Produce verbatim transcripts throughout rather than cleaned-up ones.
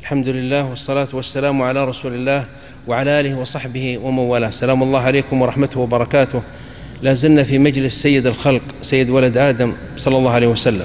الحمد لله والصلاة والسلام على رسول الله وعلى آله وصحبه ومن والاه. سلام الله عليكم ورحمته وبركاته. لا زلنا في مجلس سيد الخلق سيد ولد آدم صلى الله عليه وسلم،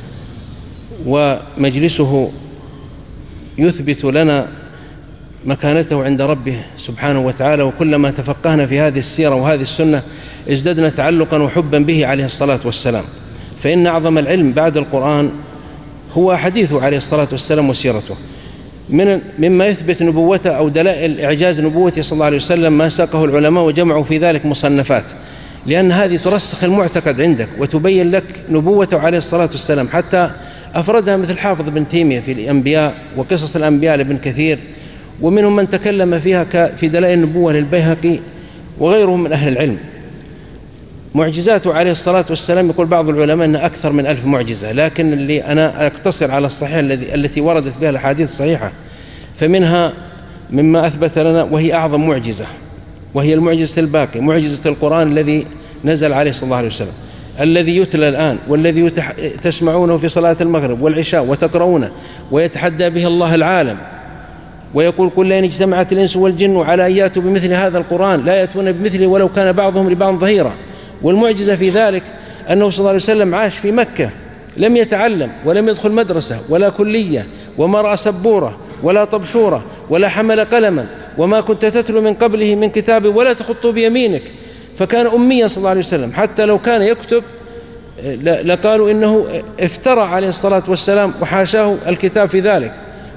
ومجلسه يثبت لنا مكانته عند ربه سبحانه وتعالى، وكلما تفقهنا في هذه السيرة وهذه السنة ازددنا تعلقا وحبا به عليه الصلاة والسلام. فإن أعظم العلم بعد القرآن هو حديثه عليه الصلاة والسلام وسيرته. من مما يثبت نبوته أو دلائل إعجاز نبوته صلى الله عليه وسلم ما ساقه العلماء وجمعوا في ذلك مصنفات، لأن هذه ترسخ المعتقد عندك وتبين لك نبوته عليه الصلاة والسلام. حتى أفردها مثل حافظ بن تيمية في الأنبياء وقصص الأنبياء لابن كثير، ومنهم من تكلم فيها في دلائل النبوة للبيهقي وغيرهم من أهل العلم. معجزاته عليه الصلاة والسلام يقول بعض العلماء أن أكثر من ألف معجزة، لكن اللي أنا أقتصر على الصحيح الذي التي وردت بها الأحاديث الصحيحة. فمنها مما أثبت لنا وهي أعظم معجزة، وهي المعجزة الباقية، معجزة القرآن الذي نزل عليه صلى الله عليه وسلم، الذي يتلى الآن والذي تسمعونه في صلاة المغرب والعشاء وتقرؤونه، ويتحدى به الله العالم ويقول قل لئن اجتمعت الإنس والجن على أن يأتوا بمثل هذا القرآن لا يأتون بمثله ولو كان بعضهم لبعض ظهيرا. والمعجزة في ذلك أنه صلى الله عليه وسلم عاش في مكة، لم يتعلم ولم يدخل مدرسة ولا كلية، وما رأى سبورة ولا طبشورة ولا حمل قلما، وما كنت تتلو من قبله من كتاب ولا تخط بيمينك، فكان أميا صلى الله عليه وسلم. حتى لو كان يكتب لقالوا إنه افترى عليه الصلاة والسلام وحاشاه الكتاب في ذلك،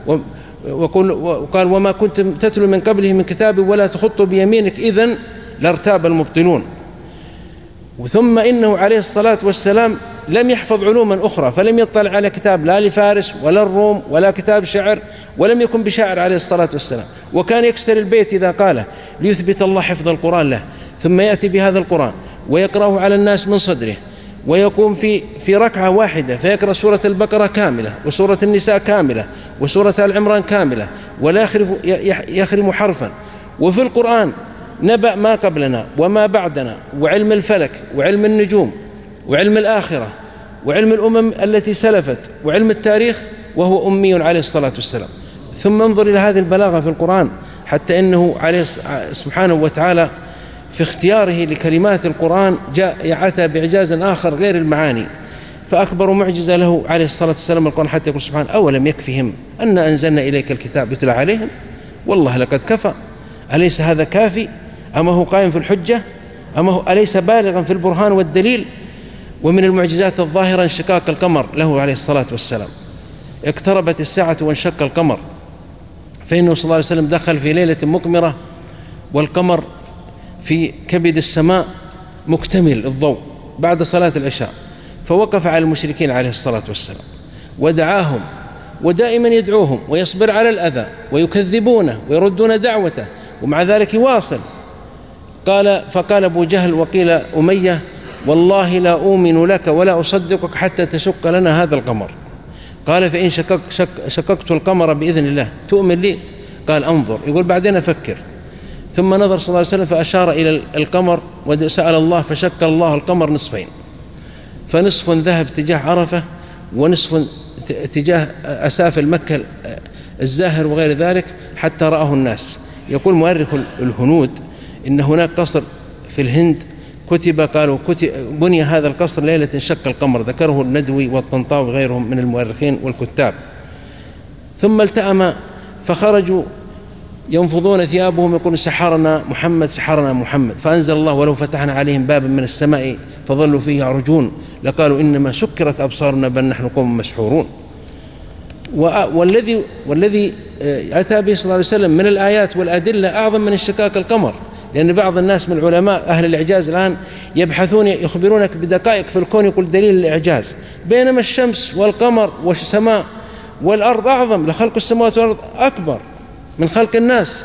وقال وما كنت تتلو من قبله من كتاب ولا تخط بيمينك إذن لارتاب المبطلون. ثم إنه عليه الصلاة والسلام لم يحفظ علوما أخرى، فلم يطلع على كتاب لا لفارس ولا الروم ولا كتاب شعر، ولم يكن بشاعر عليه الصلاة والسلام، وكان يكسر البيت إذا قاله ليثبت الله حفظ القرآن له، ثم يأتي بهذا القرآن ويقرأه على الناس من صدره، ويقوم في في ركعة واحدة فيقرأ سورة البقرة كاملة وسورة النساء كاملة وسورة آل عمران كاملة ولا يخرف يخرم حرفا. وفي القرآن نبأ ما قبلنا وما بعدنا، وعلم الفلك وعلم النجوم وعلم الآخرة وعلم الأمم التي سلفت وعلم التاريخ، وهو أمي عليه الصلاة والسلام. ثم انظر إلى هذه البلاغة في القرآن، حتى إنه عليه سبحانه وتعالى في اختياره لكلمات القرآن جاء يعتى بإعجاز آخر غير المعاني. فأكبر معجزة له عليه الصلاة والسلام القرآن، حتى يقول سبحانه أولم يكفهم أن أنزلنا إليك الكتاب يتلى عليهم والله لقد كفى. أليس هذا كافي؟ أما هو قائم في الحجة؟ أما هو أليس بالغا في البرهان والدليل؟ ومن المعجزات الظاهرة انشقاق القمر له عليه الصلاة والسلام. اقتربت الساعة وانشق القمر، فإنه صلى الله عليه وسلم دخل في ليلة مقمرة والقمر في كبد السماء مكتمل الضوء بعد صلاة العشاء، فوقف على المشركين عليه الصلاة والسلام ودعاهم، ودائما يدعوهم ويصبر على الأذى ويكذبونه ويردون دعوته، ومع ذلك يواصل. قال فقال أبو جهل وقيل أمية والله لا أؤمن لك ولا أصدقك حتى تشق لنا هذا القمر. قال فإن شقق شق شققت القمر بإذن الله تؤمن لي؟ قال أنظر، يقول بعدين أفكر. ثم نظر صلى الله عليه وسلم فأشار إلى القمر وسأل الله فشق الله القمر نصفين، فنصف ذهب تجاه عرفة ونصف تجاه أسافل مكة الزاهر وغير ذلك حتى رآه الناس. يقول مؤرخ الهنود إن هناك قصر في الهند كتب قالوا كتب بني هذا القصر ليلة انشق القمر، ذكره الندوي والطنطاوي وغيرهم من المؤرخين والكتاب. ثم التأم فخرجوا ينفضون ثيابهم يقولون سحرنا محمد سحرنا محمد، فأنزل الله ولو فتحنا عليهم بابا من السماء فظلوا فيه يعرجون لقالوا إنما سكرت أبصارنا بل نحن قوم مسحورون. والذي والذي أتى به صلى الله عليه وسلم من الآيات والأدلة أعظم من انشقاق القمر، لأن بعض الناس من العلماء أهل الإعجاز الآن يبحثون يخبرونك بدقائق في الكون يقول دليل الإعجاز، بينما الشمس والقمر والسماء والأرض أعظم، لخلق السماوات والأرض أكبر من خلق الناس.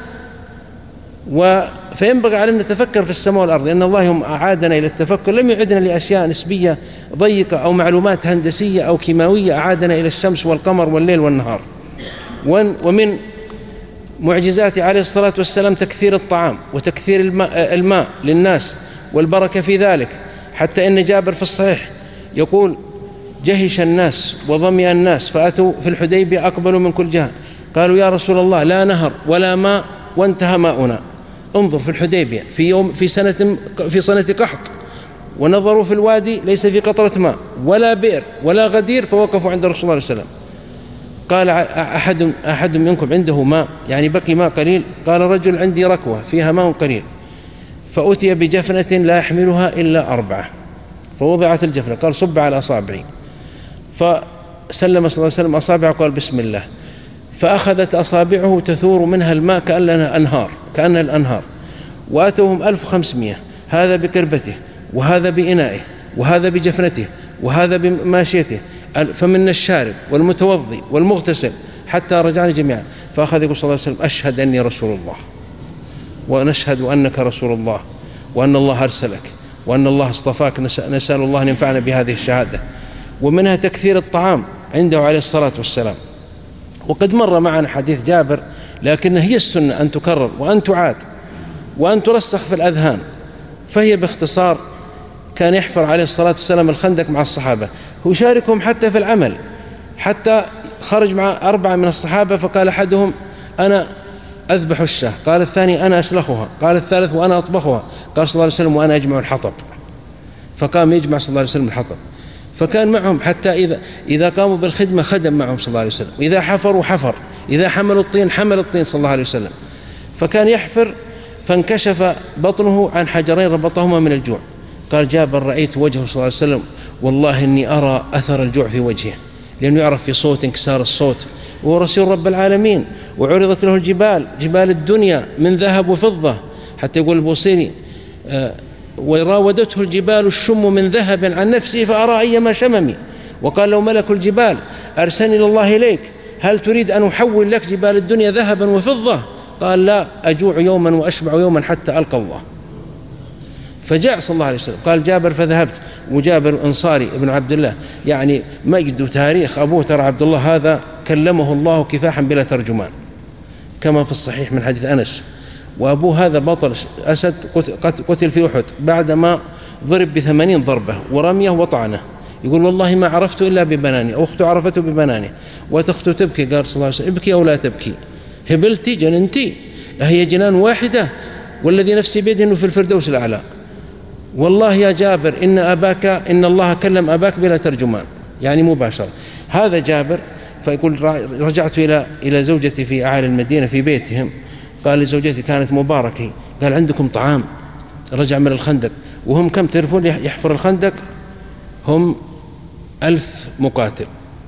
فينبغي علينا نتفكر في السماء والأرض، لأن الله يوم أعادنا إلى التفكر لم يعدنا لأشياء نسبية ضيقة أو معلومات هندسية أو كيماوية، أعادنا إلى الشمس والقمر والليل والنهار. ومن معجزات عليه الصلاة والسلام تكثير الطعام وتكثير الماء, الماء للناس والبركة في ذلك، حتى إن جابر في الصحيح يقول جهش الناس وظمئ الناس فأتوا في الحديبية أقبلوا من كل جهة قالوا يا رسول الله لا نهر ولا ماء وانتهى ماؤنا. انظر في الحديبية في يوم في سنة في سنة قحط، ونظروا في الوادي ليس في قطرة ماء ولا بئر ولا غدير، فوقفوا عند رسول الله صلى الله عليه وسلم. قال أحد أحد منكم عنده ماء، يعني بقي ماء قليل؟ قال رجل عندي ركوة فيها ماء قليل. فأتي بجفنة لا يحملها إلا أربعة، فوضعت الجفنة، قال صب على أصابعي، فسلم صلى الله عليه وسلم أصابعه قال بسم الله، فأخذت أصابعه تثور منها الماء كأنها أنهار كأنها الأنهار. وأتوهم ألف وخمسمائة، هذا بكربته وهذا بإنائه وهذا بجفنته وهذا بماشيته، فمن الشارب والمتوضي والمغتسل حتى رجعنا جميعا. فأخذ يقول صلى الله عليه وسلم أشهد أني رسول الله، ونشهد أنك رسول الله، وأن الله أرسلك، وأن الله اصطفاك، نسأل الله أن ينفعنا بهذه الشهادة. ومنها تكثير الطعام عنده عليه الصلاة والسلام. وقد مر معنا حديث جابر، لكن هي السنة أن تكرر وأن تعاد وأن ترسخ في الأذهان. فهي باختصار كان يحفر عليه الصلاة والسلام الخندق مع الصحابة، ويشاركهم حتى في العمل، حتى خرج مع أربعة من الصحابة، فقال أحدهم أنا أذبح الشاة، قال الثاني أنا أسلخها، قال الثالث وأنا أطبخها، قال صلى الله عليه وسلم وأنا أجمع الحطب. فقام يجمع صلى الله عليه وسلم الحطب، فكان معهم حتى إذا إذا قاموا بالخدمة خدم معهم صلى الله عليه وسلم، إذا حفروا حفر، إذا حملوا الطين حمل الطين صلى الله عليه وسلم. فكان يحفر فانكشف بطنه عن حجرين ربطهما من الجوع. قال جابر رأيت وجهه صلى الله عليه وسلم والله إني أرى أثر الجوع في وجهه، لأنه يعرف في صوت انكسار الصوت، وهو رسول رب العالمين، وعرضت له الجبال جبال الدنيا من ذهب وفضة، حتى يقول البوصيري آه وراودته الجبال الشم من ذهب عن نفسه فأرى أيما شممي. وقال له ملك الجبال أرسلني الله إليك، هل تريد أن أحول لك جبال الدنيا ذهبا وفضة؟ قال لا، أجوع يوما وأشبع يوما حتى ألقى الله. فجاء صلى الله عليه وسلم، قال جابر فذهبت، وجابر أنصاري ابن عبد الله، يعني مجد وتاريخ أبوه ترى عبد الله هذا كلمه الله كفاحا بلا ترجمان كما في الصحيح من حديث أنس. وأبوه هذا بطل أسد قتل في أحد بعدما ضرب بثمانين ضربة ورميه وطعنه، يقول والله ما عرفته إلا ببناني، أو أخته عرفته ببناني، وتخته تبكي. قال صلى الله عليه وسلم ابكي أو لا تبكي، هبلتي جننتي، هي جنان واحدة، والذي نفسي بيده إنه في الفردوس الأعلى. والله يا جابر إن أباك إن الله كلم أباك بلا ترجمان، يعني مباشرة. هذا جابر. فيقول رجعت إلى إلى زوجتي في أعالي المدينة في بيتهم، قال لزوجتي كانت مباركة، قال عندكم طعام؟ رجع من الخندق، وهم كم تعرفون يحفر الخندق؟ هم ألف مقاتل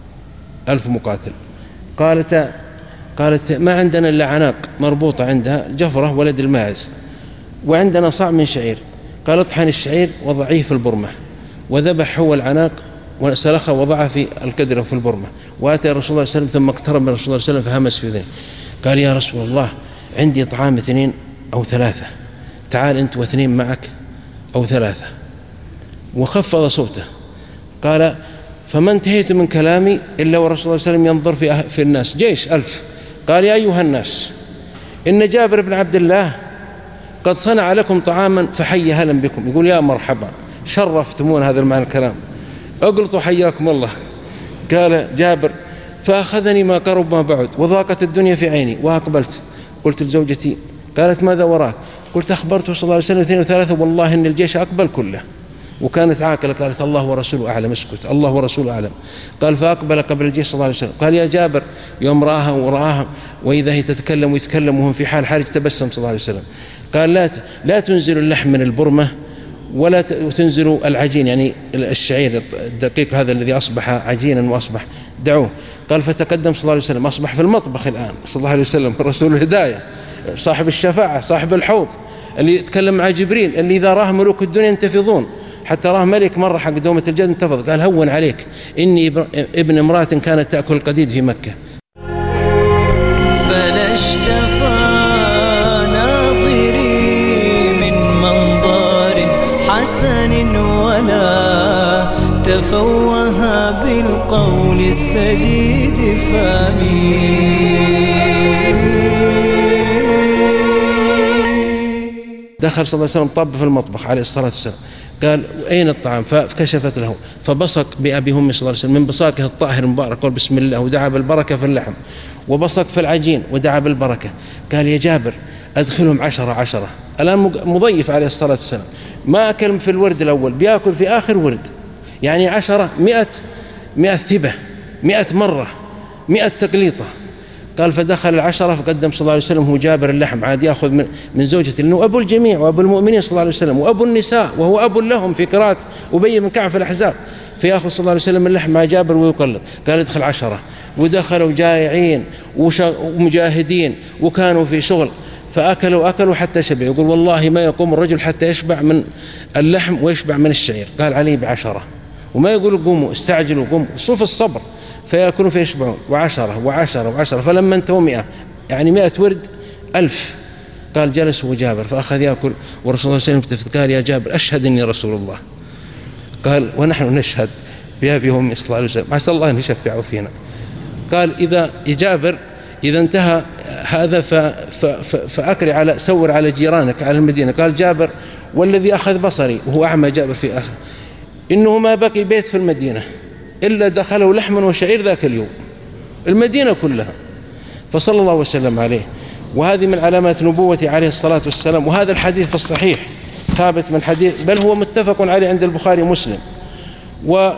ألف مقاتل. قالت قالت ما عندنا إلا عناق مربوطة عندها جفرة ولد الماعز، وعندنا صاع من شعير. قال اطحن الشعير وضعيه في البرمة، وذبح هو العناق وسلخه وضعه في الكدرة في البرمة، وأتى رسول الله صلى الله عليه وسلم، ثم اقترب من رسول الله صلى الله عليه وسلم فهمس في ذنه، قال يا رسول الله عندي طعام اثنين أو ثلاثة، تعال أنت واثنين معك أو ثلاثة. وخفض صوته. قال فما انتهيت من كلامي إلا ورسول الله صلى الله عليه وسلم ينظر في, أه في الناس جيش ألف. قال يا أيها الناس إن جابر بن عبد الله قد صنع لكم طعاما فحي هلا بكم. يقول يا مرحبا شرفتمون هذا المعنى الكلام، اقلطوا حياكم الله. قال جابر فأخذني ما قرب ما بعد وضاقت الدنيا في عيني وأقبلت. قلت لزوجتي، قالت ماذا وراك؟ قلت أخبرته صلى الله عليه وسلم اثنين وثلاثة والله إن الجيش أقبل كله. وكانت عاقلة، قالت الله ورسوله أعلم، اسكت الله ورسوله أعلم. قال فأقبل قبل الجيش صلى الله عليه وسلم. قال يا جابر يوم رآها ورآها وإذا هي تتكلم ويتكلم وهم في حال حرج تبسم صلى الله عليه وسلم. قال لا لا تنزلوا اللحم من البرمة ولا تنزلوا العجين، يعني الشعير الدقيق هذا الذي أصبح عجينا وأصبح دعوه. قال فتقدم صلى الله عليه وسلم، أصبح في المطبخ الآن صلى الله عليه وسلم رسول الهداية صاحب الشفاعة صاحب الحوض اللي يتكلم مع جبريل، اللي إذا راه ملوك الدنيا ينتفضون، حتى راه ملك مرة حق دومة الجد انتفض. قال هون عليك إني ابن امرأة كانت تأكل القديد في مكة. فلا اشتفى ناظري من منظر حسن ولا تفوه بالقول السديد فامي. دخل صلى الله عليه وسلم طب في المطبخ عليه الصلاة والسلام، قال أين الطعام؟ فكشفت له فبصق بأبي أمي صلى الله عليه وسلم من بصاقه الطاهر المبارك، قال بسم الله، ودعا بالبركة في اللحم، وبصق في العجين ودعا بالبركة. قال يا جابر أدخلهم عشرة عشرة. الآن مضيف عليه الصلاة والسلام، ما أكل في الورد الأول، بيأكل في آخر ورد، يعني عشرة مئة مئة ثبة، مئة مرة، مئة تقليطة. قال فدخل العشرة فقدم صلى الله عليه وسلم هو جابر اللحم، عاد يأخذ من, من زوجته، لأنه أبو الجميع وأبو المؤمنين صلى الله عليه وسلم وأبو النساء، وهو أبو لهم في قراءة أبي بن كعب في الأحزاب، فيأخذ صلى الله عليه وسلم اللحم مع جابر ويقلط. قال ادخل عشرة، ودخلوا جائعين ومجاهدين وكانوا في شغل، فأكلوا أكلوا حتى شبعوا. يقول والله ما يقوم الرجل حتى يشبع من اللحم ويشبع من الشعير. قال علي بعشرة، وما يقولوا قوموا استعجلوا قوموا، صوف الصبر، فيأكلوا فيشبعون، وعشرة وعشرة وعشرة، فلما انتهوا مئة، يعني مئة ورد ألف. قال جلس هو جابر فأخذ يأكل، ورسول الله صلى الله عليه وسلم قال يا جابر أشهد إني رسول الله. قال ونحن نشهد بأبي وأمي صلى الله عليه وسلم، عسى الله أن يشفعوا فينا. قال إذا جابر إذا انتهى هذا فأكري على سور على جيرانك على المدينة. قال جابر والذي أخذ بصري، وهو أعمى جابر في آخر، إنه ما بقي بيت في المدينة إلا دخله لحما وشعير ذاك اليوم، المدينة كلها. فصلى الله وسلم عليه. وهذه من علامات نبوته عليه الصلاة والسلام. وهذا الحديث في الصحيح ثابت من حديث، بل هو متفق عليه عند البخاري ومسلم. وعن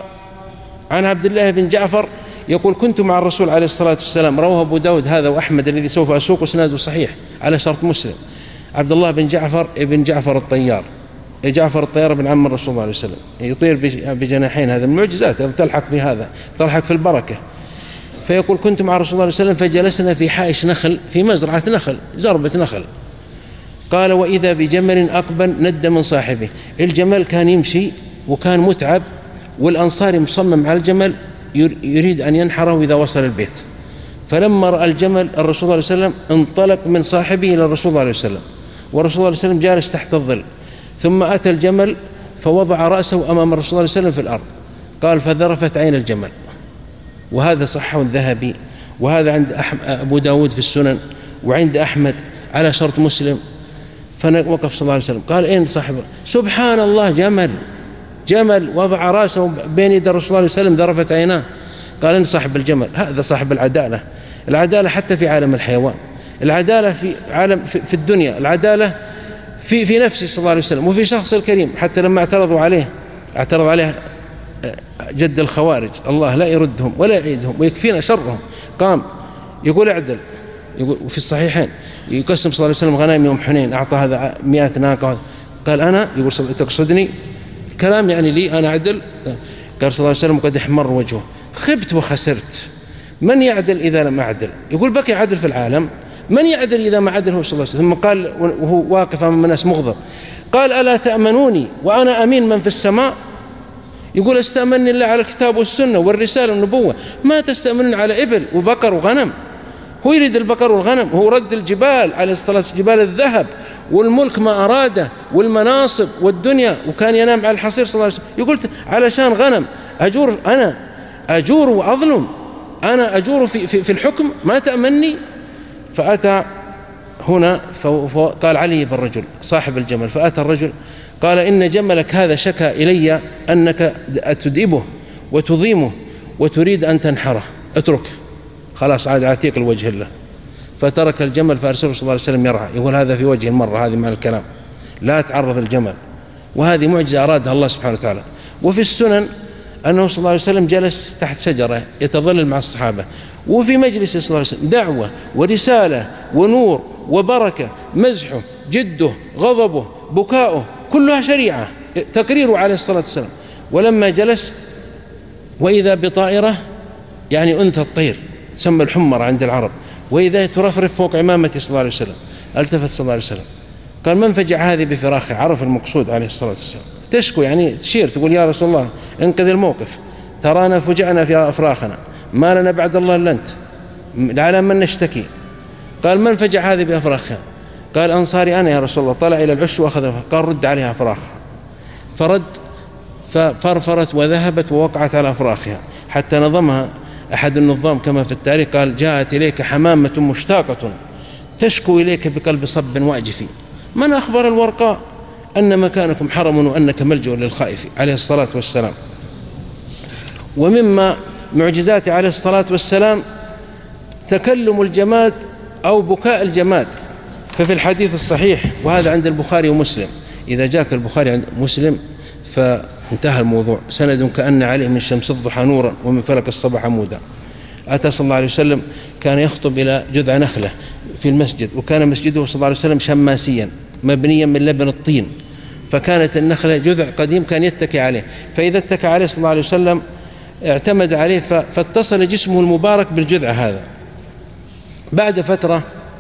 عبد الله بن جعفر يقول كنت مع الرسول عليه الصلاة والسلام، رواه أبو داود هذا وأحمد الذي سوف أسوق اسناده صحيح على شرط مسلم. عبد الله بن جعفر ابن جعفر الطيار، جعفر الطيار بن عم الرسول صلى الله عليه وسلم، يطير بجناحين، هذا من المعجزات تلحق في هذا، تلحق في البركة. فيقول كنت مع الرسول صلى الله عليه وسلم فجلسنا في حائش نخل، في مزرعة نخل، زربة نخل. قال وإذا بجمل أقبل ند من صاحبه. الجمل كان يمشي وكان متعب، والأنصاري مصمم على الجمل يريد أن ينحره إذا وصل البيت. فلما رأى الجمل الرسول صلى الله عليه وسلم انطلق من صاحبه إلى الرسول صلى الله عليه وسلم، والرسول صلى الله عليه وسلم جالس تحت الظل. ثم أتى الجمل فوضع رأسه أمام الرسول صلى الله عليه وسلم في الأرض. قال فذرفت عين الجمل. وهذا صحه الذهبي، وهذا عند أبو داود في السنن، وعند أحمد على شرط مسلم. فوقف صلى الله عليه وسلم قال أين صاحبه؟ سبحان الله، جمل جمل وضع رأسه بين يد الرسول صلى الله عليه وسلم ذرفت عيناه. قال أين صاحب الجمل؟ هذا صاحب العدالة. العدالة حتى في عالم الحيوان، العدالة في عالم في الدنيا، العدالة في في نفسه صلى الله عليه وسلم وفي شخص الكريم. حتى لما اعترضوا عليه اعترض عليه جد الخوارج، الله لا يردهم ولا يعيدهم ويكفينا شرهم، قام يقول اعدل، يقول في الصحيحين يقسم صلى الله عليه وسلم غنائم يوم حنين، أعطى هذا مئة ناقة. قال أنا، يقول تقصدني كلام يعني لي أنا أعدل؟ قال صلى الله عليه وسلم قد احمر وجهه، خبت وخسرت، من يعدل إذا لم أعدل؟ يقول بقي عدل في العالم، من يعدل إذا ما عدل هو صلى الله عليه وسلم. ثم قال وهو واقف أمام الناس مغضب، قال ألا تأمنوني وأنا أمين من في السماء؟ يقول استأمنني الله على الكتاب والسنة والرسالة والنبوة، ما تستأمنون على إبل وبقر وغنم. هو يريد البقر والغنم، هو رد الجبال عليه الصلاة والسلام، جبال الذهب والملك ما أراده والمناصب والدنيا، وكان ينام على الحصير صلى الله عليه وسلم. يقول علشان غنم أجور، أنا أجور وأظلم، أنا أجور في, في, في الحكم، ما تأمني؟ فأتى هنا فقال علي بالرجل صاحب الجمل، فأتى الرجل قال إن جملك هذا شكى إلي أنك تدئبه وتضيمه وتريد أن تنحره، اترك خلاص عاد أعطيك الوجه الله. فترك الجمل فأرسله صلى الله عليه وسلم يرعى. يقول هذا في وجه المرة، هذه مع الكلام، لا تعرض الجمل. وهذه معجزة أرادها الله سبحانه وتعالى. وفي السنن أنه صلى الله عليه وسلم جلس تحت شجرة يتظلل مع الصحابة، وفي مجلس صلى الله عليه وسلم دعوة ورسالة ونور وبركة، مزحه، جده، غضبه، بكاؤه، كلها شريعة، تقريره عليه الصلاة والسلام. ولما جلس وإذا بطائرة، يعني أنثى الطير تسمى الحمر عند العرب، وإذا ترفرف فوق عمامته صلى الله عليه وسلم، التفت صلى الله عليه وسلم قال من فجع هذه بفراخه؟ عرف المقصود عليه الصلاة والسلام، تشكو يعني تشير تقول يا رسول الله انقذ الموقف، ترانا فجعنا في أفراخنا، ما لنا بعد الله إلا أنت، على من نشتكي؟ قال من فجع هذه بأفراخها؟ قال أنصاري أنا يا رسول الله. طلع إلى العش وأخذ، قال رد عليها أفراخها، فرد ففرفرت وذهبت ووقعت على أفراخها حتى نظمها أحد النظام كما في التاريخ، قال جاءت إليك حمامة مشتاقة تشكو إليك بقلب صب واجف، من أخبر الورقاء أن مكانكم حرم وأنك ملجأ للخائف عليه الصلاة والسلام. ومما معجزاته عليه الصلاة والسلام تكلم الجماد أو بكاء الجماد. ففي الحديث الصحيح، وهذا عند البخاري ومسلم، إذا جاك البخاري عند مسلم فانتهى الموضوع، سند كأن عليه من شمس الضحى نورا ومن فلك الصباح عمودا. أتى صلى الله عليه وسلم كان يخطب إلى جذع نخلة في المسجد، وكان مسجده صلى الله عليه وسلم شماسيا مبنيا من لبن الطين، فكانت النخلة جذع قديم كان يتكي عليه، فإذا اتكى عليه صلى الله عليه وسلم اعتمد عليه فاتصل جسمه المبارك بالجذع هذا. بعد فترة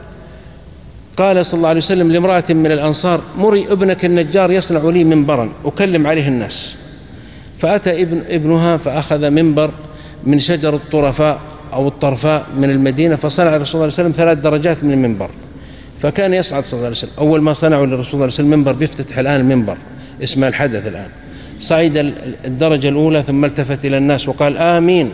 قال صلى الله عليه وسلم لامرأة من الأنصار: مري ابنك النجار يصنع لي منبرا أكلم عليه الناس. فأتى ابن ابنها فأخذ منبر من شجر الطرفاء أو الطرفاء من المدينة، فصنع الرسول صلى الله عليه وسلم ثلاث درجات من المنبر، فكان يصعد صلى الله عليه وسلم. أول ما صنعوا للرسول صلى الله عليه وسلم منبر، بيفتتح الآن المنبر اسمه الحدث الآن، صعد الدرجة الأولى ثم التفت إلى الناس وقال آمين،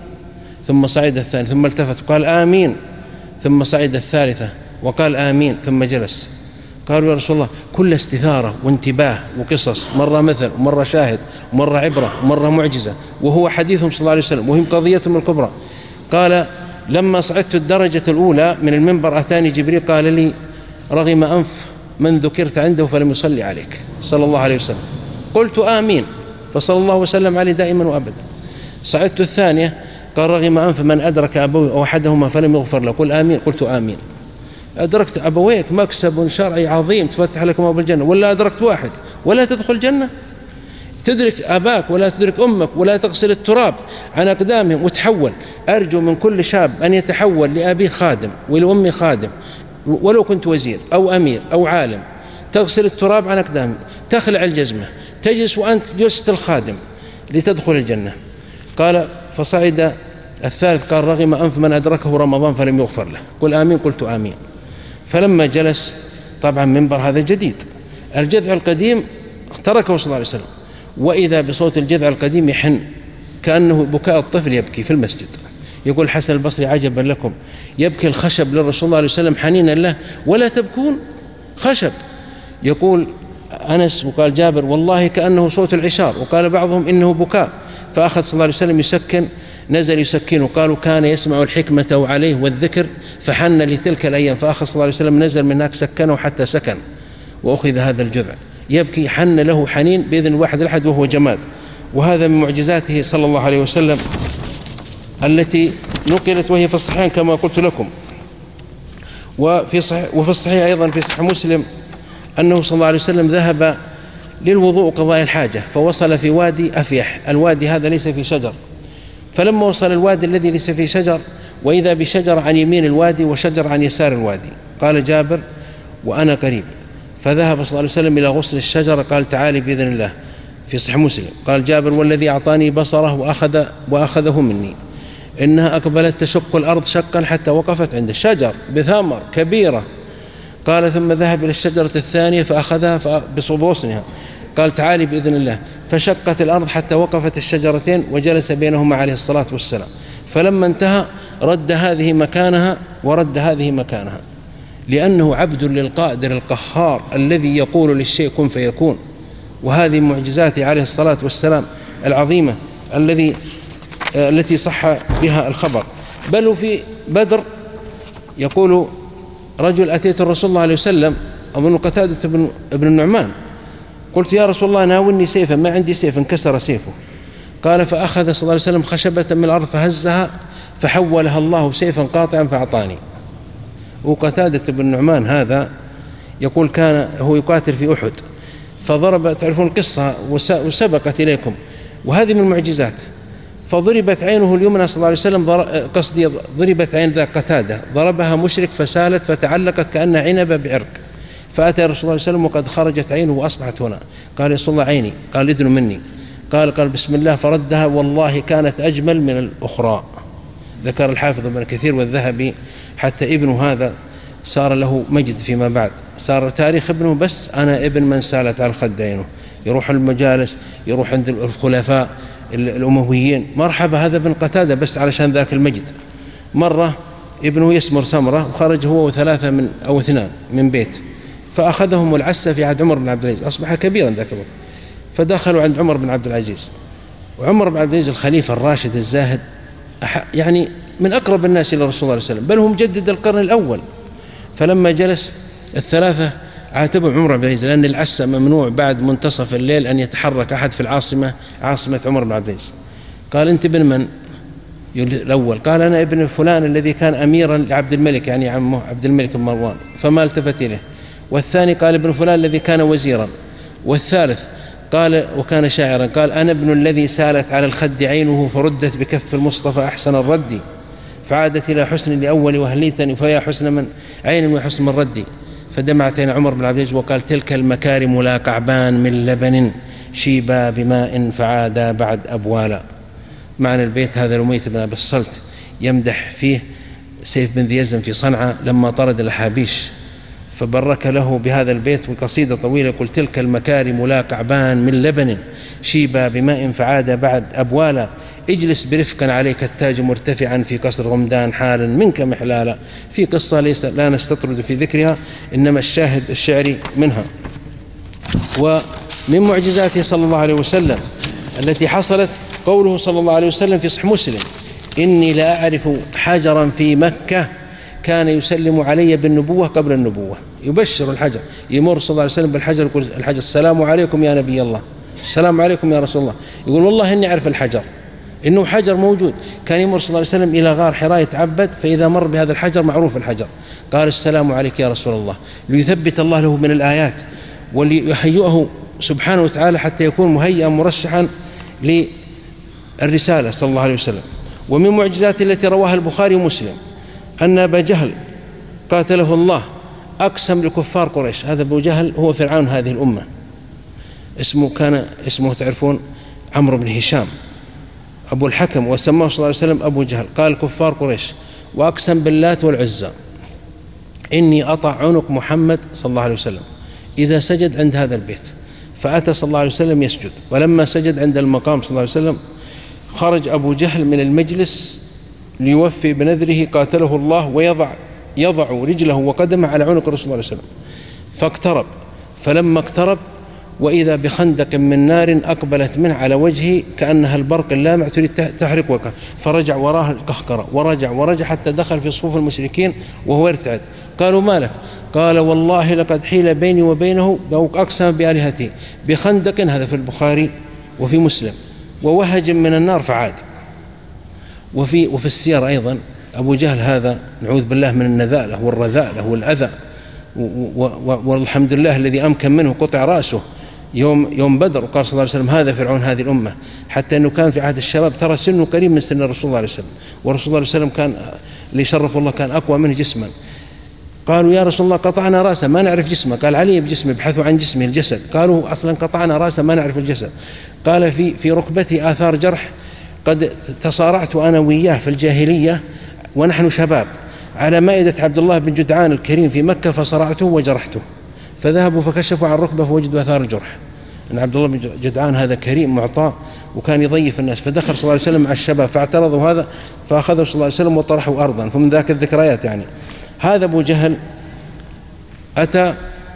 ثم صعد الثاني ثم التفت وقال آمين، ثم صعد الثالثة وقال آمين ثم جلس. قالوا يا رسول الله كل استثارة وانتباه وقصص، مرة مثل ومرة شاهد ومرة عبرة ومرة معجزة، وهو حديثهم صلى الله عليه وسلم وهم قضيتهم الكبرى. قال لما صعدت الدرجة الأولى من المنبر أتاني جبريل قال لي: رغم أنف من ذكرت عنده فلم يصلي عليك صلى الله عليه وسلم. قلت آمين، فصلى الله وسلم عليه دائما وأبدا. صعدت الثانية قال: رغم أنف من أدرك أبوي أو أحدهما فلم يغفر له. قل آمين. قلت آمين. أدركت أبويك مكسب شرعي عظيم تفتح لكم أبواب الجنة، ولا أدركت واحد ولا تدخل الجنة؟ تدرك أباك ولا تدرك أمك ولا تغسل التراب عن أقدامهم وتحول. أرجو من كل شاب أن يتحول لأبيه خادم ولأمي خادم، ولو كنت وزير أو أمير أو عالم، تغسل التراب عن أقدامهم، تخلع الجزمة، تجلس وأنت جلسة الخادم لتدخل الجنة. قال فصعد الثالث قال: رغم أنف من أدركه رمضان فلم يغفر له. قل آمين. قلت آمين. فلما جلس، طبعا منبر هذا جديد، الجذع القديم تركه صلى الله عليه وسلم، وإذا بصوت الجذع القديم يحن كأنه بكاء الطفل يبكي في المسجد. يقول حسن البصري: عجبا لكم، يبكي الخشب للرسول صلى الله عليه وسلم حنينا له ولا تبكون؟ خشب. يقول أنس وقال جابر: والله كأنه صوت العشار، وقال بعضهم إنه بكاء. فأخذ صلى الله عليه وسلم يسكن، نزل يسكنه، قالوا كان يسمع الحكمة عليه والذكر فحن لتلك الأيام، فأخذ صلى الله عليه وسلم نزل من هناك سكنه حتى سكن، وأخذ هذا الجذع يبكي، حن له حنين بإذن الواحد الأحد وهو جماد. وهذا من معجزاته صلى الله عليه وسلم التي نقلت وهي في الصحيحين كما قلت لكم. وفي صحيح وفي الصحيح أيضا في صحيح مسلم أنه صلى الله عليه وسلم ذهب للوضوء قضاء الحاجة، فوصل في وادي أفيح، الوادي هذا ليس في شجر، فلما وصل الوادي الذي ليس فيه شجر وإذا بشجر عن يمين الوادي وشجر عن يسار الوادي، قال جابر: وأنا قريب. فذهب صلى الله عليه وسلم إلى غصن الشجرة، قال: تعالي بإذن الله، في صحيح مسلم. قال جابر: والذي أعطاني بصره وأخذ وأخذه مني، إنها أقبلت تشق الأرض شقا حتى وقفت عند الشجر بثمر كبيرة. قال ثم ذهب إلى الشجرة الثانية فأخذها بغصنها، قال: تعالي بإذن الله، فشقت الأرض حتى وقفت الشجرتين وجلس بينهما عليه الصلاة والسلام. فلما انتهى رد هذه مكانها ورد هذه مكانها، لأنه عبد للقادر القهار الذي يقول للشيء كن فيكون. وهذه معجزاته عليه الصلاة والسلام العظيمة الذي التي صح بها الخبر. بل وفي بدر يقول رجل: أتيت الرسول صلى الله عليه وسلم، أظن قتادة بن ابن النعمان، قلت: يا رسول الله ناولني سيفا، ما عندي سيف، انكسر سيفه. قال: فأخذ صلى الله عليه وسلم خشبة من الأرض فهزها فحولها الله سيفا قاطعا فأعطاني. وقتادة بن النعمان هذا يقول كان هو يقاتل في أحد، فضرب، تعرفون القصة وسبقت إليكم، وهذه من المعجزات. فضربت عينه اليمنى صلى الله عليه وسلم، قصدي ضربت عين ذا قتادة، ضربها مشرك فسالت فتعلقت كأن عنبة بعرق، فأتى رسول الله صلى الله عليه وسلم وقد خرجت عينه وأصبحت هنا. قال: يا رسول الله عيني. قال: ادنوا مني. قال قال بسم الله فردها، والله كانت أجمل من الأخرى. ذكر الحافظ ابن كثير والذهبي حتى ابنه هذا صار له مجد فيما بعد، صار تاريخ ابنه بس أنا ابن من سالت على الخد عينه، يروح المجالس، يروح عند الخلفاء الأمويين، مرحبا هذا ابن قتادة بس علشان ذاك المجد. مرة ابنه يسمر سمرة وخرج هو وثلاثة من أو اثنان من بيت، فأخذهم العسة في عهد عمر بن عبد العزيز، أصبح كبيرا ذاك الوقت، فدخلوا عند عمر بن عبد العزيز. وعمر بن عبد العزيز الخليفة الراشد الزاهد يعني من أقرب الناس إلى رسول الله صلى الله عليه وسلم، بل هو مجدد القرن الأول. فلما جلس الثلاثة عاتبوا عمر بن عبد العزيز لأن العسة ممنوع بعد منتصف الليل أن يتحرك أحد في العاصمة، عاصمة عمر بن عبد العزيز. قال: أنت ابن من؟ الأول قال: أنا ابن فلان الذي كان أميرا لعبد الملك، يعني عمه عبد الملك بن مروان، فما التفت إليه. والثاني قال: ابن فلان الذي كان وزيرا. والثالث قال وكان شاعرا، قال: أنا ابن الذي سالت على الخد عينه فردت بكف المصطفى أحسن الرد، فعادت إلى حسن لأول وهليتني فيا حسن من عين وحسن من ردي. فدمعت عين عمر بن عبد العزيز وقال: تلك المكارم لا قعبان من لبن شيبا بماء فعادا بعد أبوالا. معنى البيت هذا لأمية بن أبي الصلت يمدح فيه سيف بن ذي يزن في صنعاء لما طرد الأحابيش، فبرك له بهذا البيت وقصيدة طويلة يقول: تلك المكارم لا قعبان من لبن شيبا بماء فعاد بعد أبوالا، اجلس برفقا عليك التاج مرتفعا في قصر غمدان حالا منك محلالا. في قصة ليس لا نستطرد في ذكرها، إنما الشاهد الشعري منها. ومن معجزاته صلى الله عليه وسلم التي حصلت قوله صلى الله عليه وسلم في صحيح مسلم: إني لا أعرف حجرا في مكة كان يسلم علي بالنبوة قبل النبوة. يبشر الحجر، يمر صلى الله عليه وسلم بالحجر يقول الحجر: السلام عليكم يا نبي الله، السلام عليكم يا رسول الله. يقول: والله إني أعرف الحجر، إنه حجر موجود. كان يمر صلى الله عليه وسلم إلى غار حراء يتعبد، فإذا مر بهذا الحجر معروف الحجر، قال: السلام عليك يا رسول الله، ليثبت الله له من الآيات وليهيئه سبحانه وتعالى حتى يكون مهيئا مرشحا للرسالة صلى الله عليه وسلم. ومن معجزاته التي رواها البخاري ومسلم أن أبا جهل قاتله الله أقسم لكفار قريش. هذا أبو جهل هو فرعون هذه الأمة، اسمه كان اسمه تعرفون عمرو بن هشام أبو الحكم، وسماه صلى الله عليه وسلم أبو جهل. قال كفار قريش: وأقسم باللات والعزى إني أطع عنق محمد صلى الله عليه وسلم إذا سجد عند هذا البيت. فأتى صلى الله عليه وسلم يسجد، ولما سجد عند المقام صلى الله عليه وسلم خرج أبو جهل من المجلس ليوفي بنذره قاتله الله، ويضع يضع رجله وقدمه على عنق الرسول صلى الله عليه وسلم. فاقترب، فلما اقترب وإذا بخندق من نار أقبلت منه على وجهه كأنها البرق اللامع تريد تحرق وجهه، فرجع وراه القهقرة ورجع ورجع حتى دخل في صفوف المشركين وهو يرتعد. قالوا: ما لك؟ قال: والله لقد حيل بيني وبينه أقسم بآلهته بخندق، هذا في البخاري وفي مسلم، ووهج من النار فعاد. وفي وفي السير أيضا أبو جهل هذا نعوذ بالله من النذالة والرذالة والأذى، والحمد لله الذي أمكن منه قطع رأسه يوم يوم بدر. وقال صلى الله عليه وسلم: هذا فرعون هذه الأمة، حتى أنه كان في عهد الشباب ترى سنه قريب من سن الرسول صلى الله عليه وسلم، والرسول صلى الله عليه وسلم كان اللي شرف الله كان أقوى منه جسما. قالوا: يا رسول الله قطعنا رأسه ما نعرف جسمه. قال: علي بجسمه، ابحثوا عن جسمه الجسد. قالوا: أصلا قطعنا رأسه ما نعرف الجسد. قال: في في ركبتي آثار جرح، قد تصارعت أنا وياه في الجاهلية ونحن شباب على مائدة عبد الله بن جدعان الكريم في مكة، فصرعته وجرحته. فذهبوا فكشفوا عن ركبه فوجدوا آثار الجرح. أن عبد الله بن جدعان هذا كريم معطاء وكان يضيف الناس. فدخل صلى الله عليه وسلم مع الشباب فاعترضوا هذا، فأخذه صلى الله عليه وسلم وطرحوا أرضا. فمن ذاك الذكريات يعني هذا أبو جهل أتى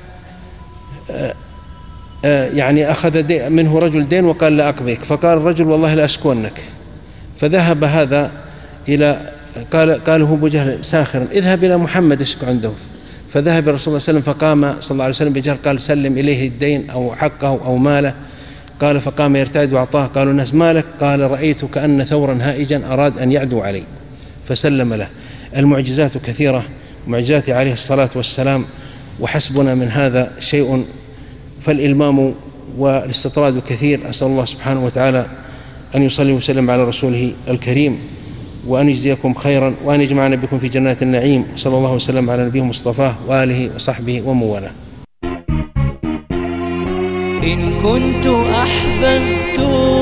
يعني أخذ منه رجل دين وقال: لا أقضيك. فقال الرجل: والله لا أشكونك. فذهب هذا إلى قال قال هو أبو جهل ساخرا: اذهب إلى محمد اشكو عنده. فذهب الرسول صلى الله عليه وسلم فقام صلى الله عليه وسلم بجهل قال: سلم إليه الدين أو حقه أو ماله. قال فقام يرتعد وأعطاه. قالوا الناس: مالك؟ قال: رأيت كأن ثورا هائجا أراد أن يعدو علي، فسلم له. المعجزات كثيرة، معجزات عليه الصلاة والسلام، وحسبنا من هذا شيء، فالإلمام والاستطراد كثير. أسأل الله سبحانه وتعالى أن يصلي وسلم على رسوله الكريم، وأن يجزيكم خيرا، وأن يجمعنا بكم في جنات النعيم. صلى الله وسلم على نبيه مصطفاه وآله وصحبه ومن إن كنت أحببت